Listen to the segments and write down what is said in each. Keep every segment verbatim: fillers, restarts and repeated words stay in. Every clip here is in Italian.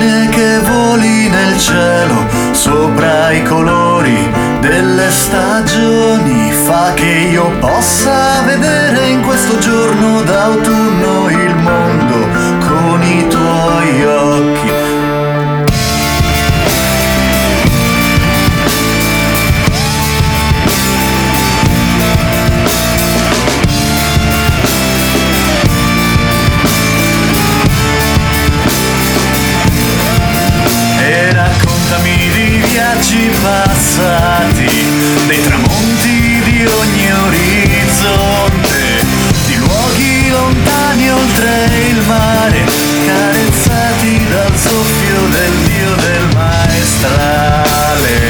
rondine che voli nel cielo sopra i colori delle stagioni, fa che io possa vedere in questo giorno d'autunno il mondo con i tuoi occhi. Viaggi passati, dei tramonti di ogni orizzonte, di luoghi lontani oltre il mare, carezzati dal soffio del dio del maestrale.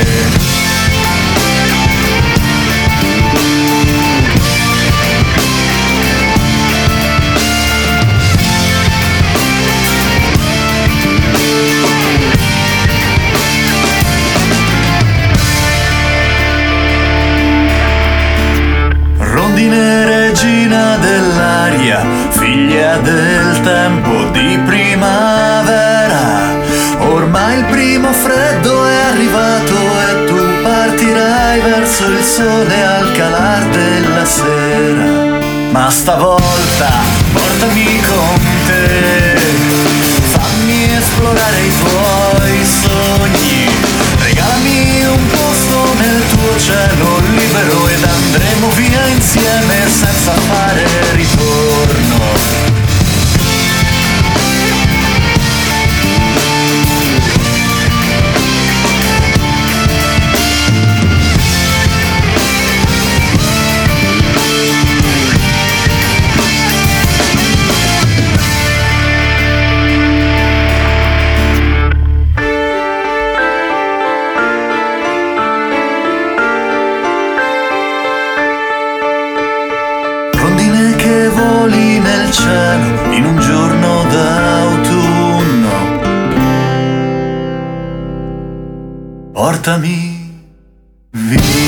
Regina dell'aria, figlia del tempo di primavera, ormai il primo freddo è arrivato e tu partirai verso il sole al calar della sera. Ma stavolta portami con te, fammi esplorare i tuoi sogni, regalami un posto nel tuo cielo libero ed andremo via insieme senza fare ritorno. Voli nel cielo in un giorno d'autunno, portami via.